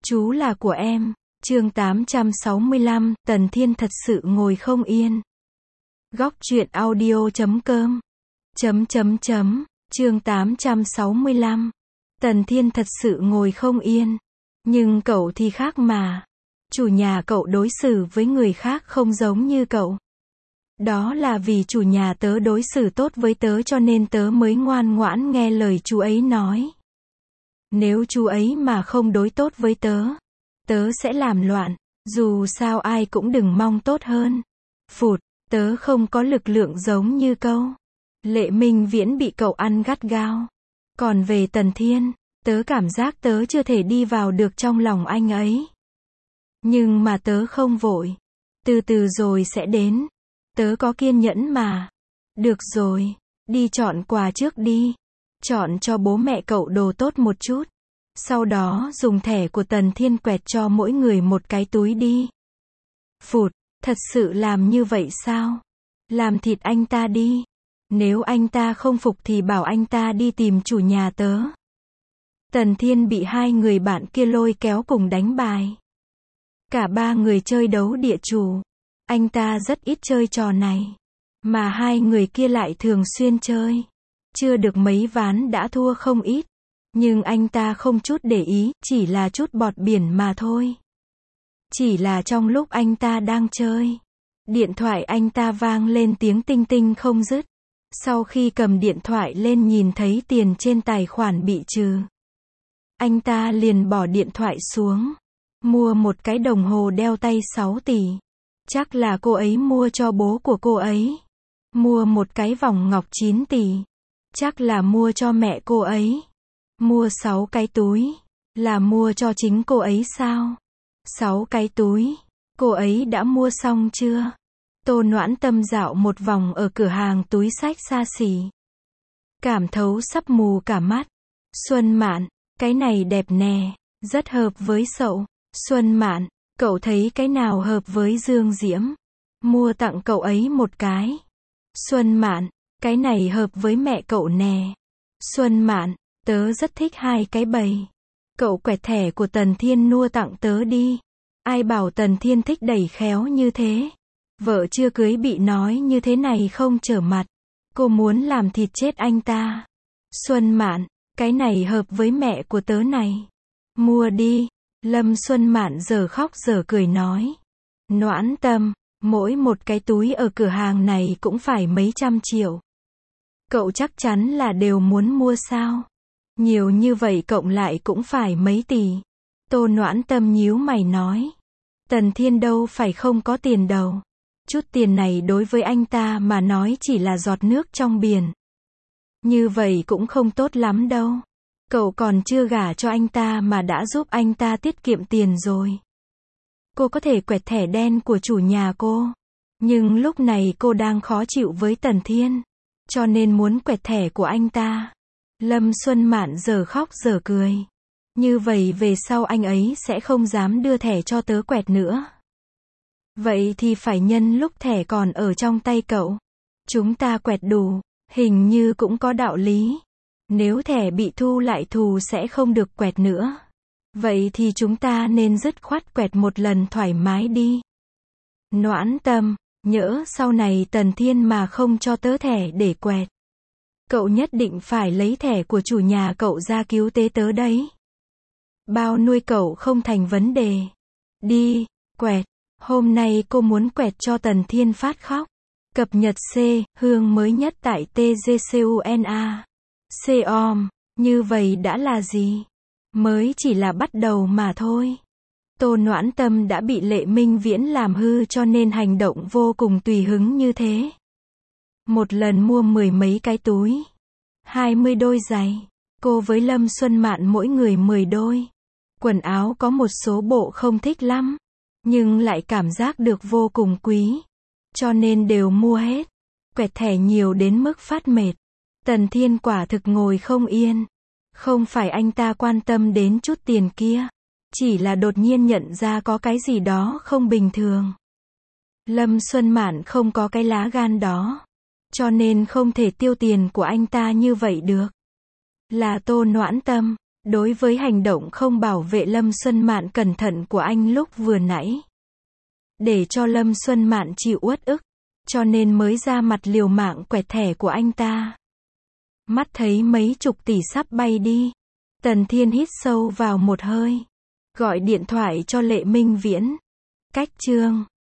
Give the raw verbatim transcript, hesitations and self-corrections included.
Chú là của em. Chương tám trăm sáu mươi lăm, Tần Thiên thật sự ngồi không yên. Góc truyện audio chấm com. Chấm chấm chấm. Chương tám trăm sáu mươi lăm. Tần Thiên thật sự ngồi không yên. Nhưng cậu thì khác mà. Chủ nhà cậu đối xử với người khác không giống như cậu. Đó là vì chủ nhà tớ đối xử tốt với tớ cho nên tớ mới ngoan ngoãn nghe lời chú ấy nói. Nếu chú ấy mà không đối tốt với tớ, tớ sẽ làm loạn, dù sao ai cũng đừng mong tốt hơn. Phụt, tớ không có lực lượng giống như câu. Lệ Minh Viễn bị cậu ăn gắt gao. Còn về Tần Thiên, tớ cảm giác tớ chưa thể đi vào được trong lòng anh ấy. Nhưng mà tớ không vội. Từ từ rồi sẽ đến. Tớ có kiên nhẫn mà. Được rồi, đi chọn quà trước đi. Chọn cho bố mẹ cậu đồ tốt một chút. Sau đó dùng thẻ của Tần Thiên quẹt cho mỗi người một cái túi đi. Phụt, thật sự làm như vậy sao? Làm thịt anh ta đi. Nếu anh ta không phục thì bảo anh ta đi tìm chủ nhà tớ. Tần Thiên bị hai người bạn kia lôi kéo cùng đánh bài. Cả ba người chơi đấu địa chủ. Anh ta rất ít chơi trò này. Mà hai người kia lại thường xuyên chơi. Chưa được mấy ván đã thua không ít. Nhưng anh ta không chút để ý, chỉ là chút bọt biển mà thôi. Chỉ là trong lúc anh ta đang chơi, điện thoại anh ta vang lên tiếng tinh tinh không dứt. Sau khi cầm điện thoại lên nhìn thấy tiền trên tài khoản bị trừ, anh ta liền bỏ điện thoại xuống. Mua một cái đồng hồ đeo tay sáu tỷ. Chắc là cô ấy mua cho bố của cô ấy. Mua một cái vòng ngọc chín tỷ. Chắc là mua cho mẹ cô ấy. Mua sáu cái túi. Là mua cho chính cô ấy sao? sáu cái túi. Cô ấy đã mua xong chưa? Tô Noãn Tâm dạo một vòng ở cửa hàng túi xách xa xỉ. Cảm thấu sắp mù cả mắt. Xuân Mạn, cái này đẹp nè. Rất hợp với cậu. Xuân Mạn, cậu thấy cái nào hợp với Dương Diễm? Mua tặng cậu ấy một cái. Xuân Mạn, cái này hợp với mẹ cậu nè. Xuân Mạn, tớ rất thích hai cái bầy. Cậu quẹt thẻ của Tần Thiên nua tặng tớ đi. Ai bảo Tần Thiên thích đẩy khéo như thế. Vợ chưa cưới bị nói như thế này không trở mặt. Cô muốn làm thịt chết anh ta. Xuân Mạn, cái này hợp với mẹ của tớ này. Mua đi. Lâm Xuân Mạn giờ khóc giờ cười nói. Noãn Tâm, mỗi một cái túi ở cửa hàng này cũng phải mấy trăm triệu. Cậu chắc chắn là đều muốn mua sao? Nhiều như vậy cộng lại cũng phải mấy tỷ. Tô Noãn Tâm nhíu mày nói. Tần Thiên đâu phải không có tiền đâu. Chút tiền này đối với anh ta mà nói chỉ là giọt nước trong biển. Như vậy cũng không tốt lắm đâu. Cậu còn chưa gả cho anh ta mà đã giúp anh ta tiết kiệm tiền rồi. Cô có thể quẹt thẻ đen của chủ nhà cô. Nhưng lúc này cô đang khó chịu với Tần Thiên. Cho nên muốn quẹt thẻ của anh ta. Lâm Xuân Mạn giờ khóc giờ cười. Như vậy về sau anh ấy sẽ không dám đưa thẻ cho tớ quẹt nữa. Vậy thì phải nhân lúc thẻ còn ở trong tay cậu. Chúng ta quẹt đủ. Hình như cũng có đạo lý. Nếu thẻ bị thu lại thù sẽ không được quẹt nữa. Vậy thì chúng ta nên dứt khoát quẹt một lần thoải mái đi. Noãn Tâm, nhỡ sau này Tần Thiên mà không cho tớ thẻ để quẹt. Cậu nhất định phải lấy thẻ của chủ nhà cậu ra cứu tế tớ đấy. Bao nuôi cậu không thành vấn đề. Đi, quẹt. Hôm nay cô muốn quẹt cho Tần Thiên phát khóc. Cập nhật C, hương mới nhất tại T G C U N A. C-om, như vậy đã là gì? Mới chỉ là bắt đầu mà thôi. Tô Noãn Tâm đã bị Lệ Minh Viễn làm hư cho nên hành động vô cùng tùy hứng như thế. Một lần mua mười mấy cái túi. Hai mươi đôi giày. Cô với Lâm Xuân Mạn mỗi người mười đôi. Quần áo có một số bộ không thích lắm. Nhưng lại cảm giác được vô cùng quý. Cho nên đều mua hết. Quẹt thẻ nhiều đến mức phát mệt. Tần Thiên quả thực ngồi không yên. Không phải anh ta quan tâm đến chút tiền kia. Chỉ là đột nhiên nhận ra có cái gì đó không bình thường. Lâm Xuân Mạn không có cái lá gan đó. Cho nên không thể tiêu tiền của anh ta như vậy được. Là Tô Noãn Tâm. Đối với hành động không bảo vệ Lâm Xuân Mạn cẩn thận của anh lúc vừa nãy. Để cho Lâm Xuân Mạn chịu uất ức. Cho nên mới ra mặt liều mạng quẹt thẻ của anh ta. Mắt thấy mấy chục tỷ sắp bay đi. Tần Thiên hít sâu vào một hơi. Gọi điện thoại cho Lệ Minh Viễn. Cách chương